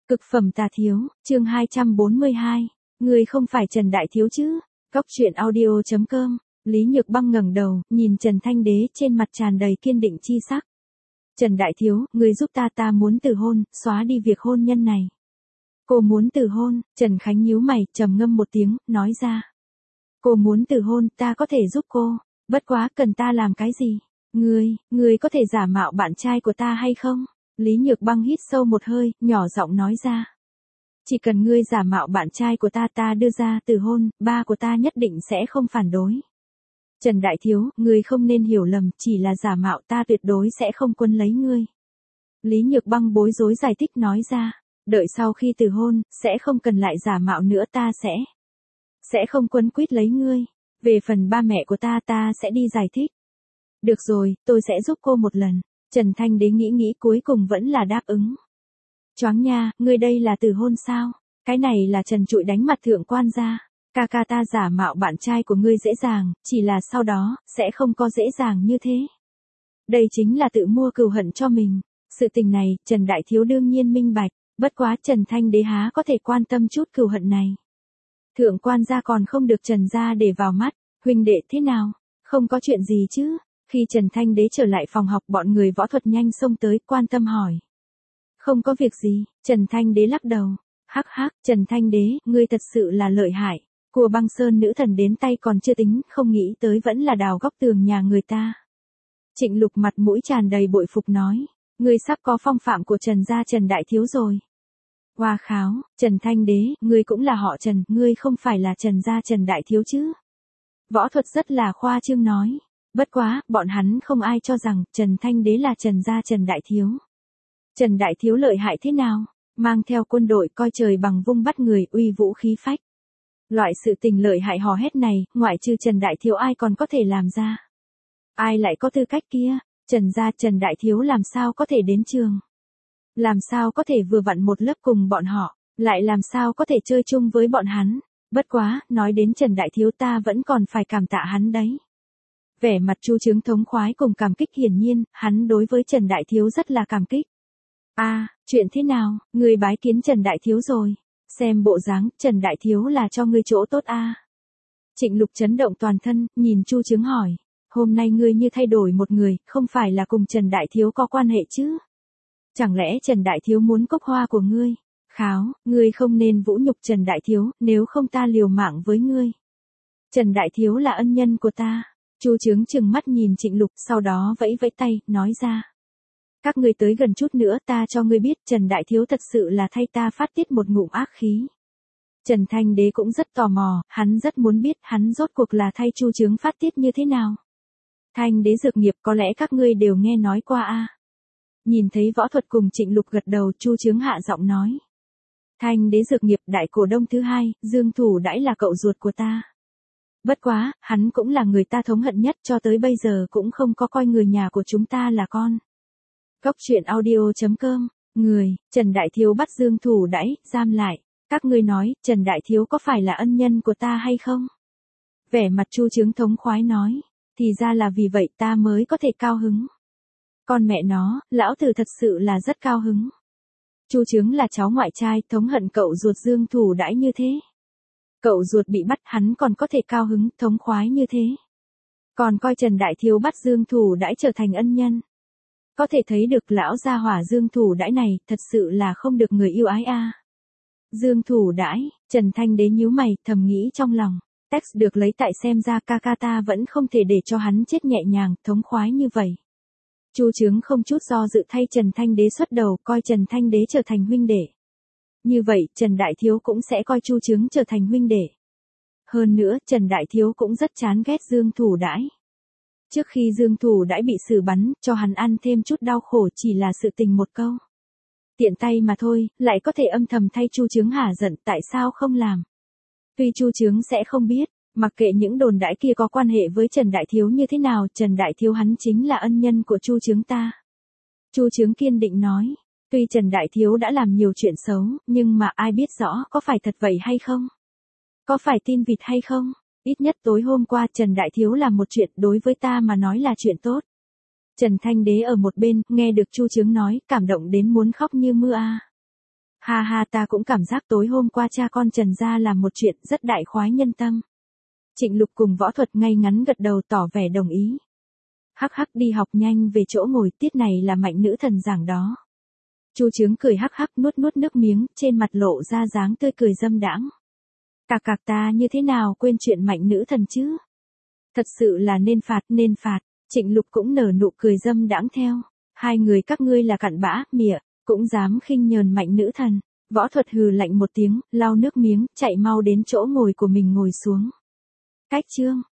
Cực phẩm tà thiếu, chương 242. Người không phải Trần Đại Thiếu chứ? Cóc truyện audio.com. Lý Nhược Băng ngẩng đầu, nhìn Trần Thanh Đế trên mặt tràn đầy kiên định chi sắc. Trần Đại Thiếu, người giúp ta muốn từ hôn, xóa đi việc hôn nhân này. Cô muốn từ hôn, Trần Khánh nhíu mày, trầm ngâm một tiếng, nói ra. Cô muốn từ hôn, ta có thể giúp cô, bất quá cần ta làm cái gì? Ngươi có thể giả mạo bạn trai của ta hay không? Lý Nhược Băng hít sâu một hơi, nhỏ giọng nói ra. Chỉ cần ngươi giả mạo bạn trai của ta đưa ra từ hôn, ba của ta nhất định sẽ không phản đối. Trần Đại Thiếu, ngươi không nên hiểu lầm, chỉ là giả mạo ta tuyệt đối sẽ không quấn lấy ngươi. Lý Nhược Băng bối rối giải thích nói ra, đợi sau khi từ hôn, sẽ không cần lại giả mạo nữa, ta sẽ không quấn quýt lấy ngươi. Về phần ba mẹ của ta sẽ đi giải thích. Được rồi, tôi sẽ giúp cô một lần. Trần Thanh Đế nghĩ cuối cùng vẫn là đáp ứng. Choáng nha, ngươi đây là từ hôn sao? Cái này là Trần trụi đánh mặt thượng quan gia. Ca ta giả mạo bạn trai của ngươi dễ dàng, chỉ là sau đó, sẽ không có dễ dàng như thế. Đây chính là tự mua cừu hận cho mình. Sự tình này, Trần Đại Thiếu đương nhiên minh bạch, bất quá Trần Thanh Đế há có thể quan tâm chút cừu hận này. Thượng quan gia còn không được Trần gia để vào mắt, huynh đệ thế nào? Không có chuyện gì chứ? Khi Trần Thanh Đế trở lại phòng học, bọn người võ thuật nhanh xông tới, quan tâm hỏi. Không có việc gì, Trần Thanh Đế lắc đầu. Hắc, Trần Thanh Đế, ngươi thật sự là lợi hại. Của Băng Sơn nữ thần đến tay còn chưa tính, không nghĩ tới vẫn là đào góc tường nhà người ta. Trịnh Lục mặt mũi tràn đầy bội phục nói. Ngươi sắp có phong phạm của Trần gia Trần Đại Thiếu rồi. Hoa kháo, Trần Thanh Đế, ngươi cũng là họ Trần, ngươi không phải là Trần gia Trần Đại Thiếu chứ? Võ thuật rất là khoa trương nói. Bất quá, bọn hắn không ai cho rằng Trần Thanh Đế là Trần gia Trần Đại Thiếu. Trần Đại Thiếu lợi hại thế nào? Mang theo quân đội coi trời bằng vung bắt người, uy vũ khí phách. Loại sự tình lợi hại hò hét này, ngoại trừ Trần Đại Thiếu ai còn có thể làm ra? Ai lại có tư cách kia? Trần gia Trần Đại Thiếu làm sao có thể đến trường? Làm sao có thể vừa vặn một lớp cùng bọn họ, lại làm sao có thể chơi chung với bọn hắn? Bất quá, nói đến Trần Đại Thiếu ta vẫn còn phải cảm tạ hắn đấy. Vẻ mặt Chu Chướng thống khoái cùng cảm kích, hiển nhiên, hắn đối với Trần Đại Thiếu rất là cảm kích. Chuyện thế nào, ngươi bái kiến Trần Đại Thiếu rồi? Xem bộ dáng, Trần Đại Thiếu là cho ngươi chỗ tốt Trịnh Lục chấn động toàn thân, nhìn Chu Chướng hỏi. Hôm nay ngươi như thay đổi một người, không phải là cùng Trần Đại Thiếu có quan hệ chứ? Chẳng lẽ Trần Đại Thiếu muốn cốc hoa của ngươi? Kháo, ngươi không nên vũ nhục Trần Đại Thiếu, nếu không ta liều mạng với ngươi. Trần Đại Thiếu là ân nhân của ta. Chu Chướng trừng mắt nhìn Trịnh Lục, sau đó vẫy vẫy tay, nói ra. Các ngươi tới gần chút nữa, ta cho ngươi biết Trần Đại Thiếu thật sự là thay ta phát tiết một ngụm ác khí. Trần Thanh Đế cũng rất tò mò, hắn rất muốn biết hắn rốt cuộc là thay Chu Chướng phát tiết như thế nào. Thanh Đế dược nghiệp có lẽ các ngươi đều nghe nói qua Nhìn thấy Võ Thuật cùng Trịnh Lục gật đầu, Chu Chướng hạ giọng nói. Thanh Đế dược nghiệp đại cổ đông thứ hai, Dương Thủ Đãi là cậu ruột của ta. Bất quá, hắn cũng là người ta thống hận nhất, cho tới bây giờ cũng không có coi người nhà của chúng ta là con. Cóc truyện audio.com. Trần Đại Thiếu bắt Dương Thủ Đãi, giam lại. Các ngươi nói, Trần Đại Thiếu có phải là ân nhân của ta hay không? Vẻ mặt Chu Chướng thống khoái nói. Thì ra là vì vậy ta mới có thể cao hứng. Con mẹ nó, lão tử thật sự là rất cao hứng. Chu Chướng là cháu ngoại trai, thống hận cậu ruột Dương Thủ Đãi như thế. Cậu ruột bị bắt, hắn còn có thể cao hứng, thống khoái như thế. Còn coi Trần Đại Thiếu bắt Dương Thủ Đãi trở thành ân nhân. Có thể thấy được lão gia hỏa Dương Thủ Đãi này, thật sự là không được người yêu ái Dương Thủ Đãi, Trần Thanh Đế nhíu mày, thầm nghĩ trong lòng. Text được lấy tại xem ra ca ta vẫn không thể để cho hắn chết nhẹ nhàng, thống khoái như vậy. Chu Chướng không chút do dự thay Trần Thanh Đế xuất đầu, coi Trần Thanh Đế trở thành huynh đệ. Như vậy, Trần Đại Thiếu cũng sẽ coi Chu Chướng trở thành huynh đệ. Hơn nữa, Trần Đại Thiếu cũng rất chán ghét Dương Thủ Đãi. Trước khi Dương Thủ Đãi bị xử bắn, cho hắn ăn thêm chút đau khổ chỉ là sự tình một câu. Tiện tay mà thôi, lại có thể âm thầm thay Chu Chướng hả giận, tại sao không làm? Tuy Chu Chướng sẽ không biết, mặc kệ những đồn đãi kia có quan hệ với Trần Đại Thiếu như thế nào, Trần Đại Thiếu hắn chính là ân nhân của Chu Chướng ta. Chu Chướng kiên định nói. Tuy Trần Đại Thiếu đã làm nhiều chuyện xấu, nhưng mà ai biết rõ có phải thật vậy hay không? Có phải tin vịt hay không? Ít nhất tối hôm qua Trần Đại Thiếu làm một chuyện đối với ta mà nói là chuyện tốt. Trần Thanh Đế ở một bên, nghe được Chu Chướng nói, cảm động đến muốn khóc như mưa Ha ha, ta cũng cảm giác tối hôm qua cha con Trần gia làm một chuyện rất đại khoái nhân tâm. Trịnh Lục cùng Võ Thuật ngay ngắn gật đầu tỏ vẻ đồng ý. Hắc hắc, đi học nhanh về chỗ ngồi, tiết này là Mạnh nữ thần giảng đó. Chu Chướng cười hắc hắc, nuốt nuốt nước miếng, trên mặt lộ ra dáng tươi cười dâm đãng. Cạc cạc, ta như thế nào quên chuyện Mạnh nữ thần chứ? Thật sự là nên phạt, nên phạt. Trịnh Lục cũng nở nụ cười dâm đãng theo. Hai người các ngươi là cặn bã, mịa, cũng dám khinh nhờn Mạnh nữ thần. Võ Thuật hừ lạnh một tiếng, lau nước miếng, chạy mau đến chỗ ngồi của mình ngồi xuống. Cách chương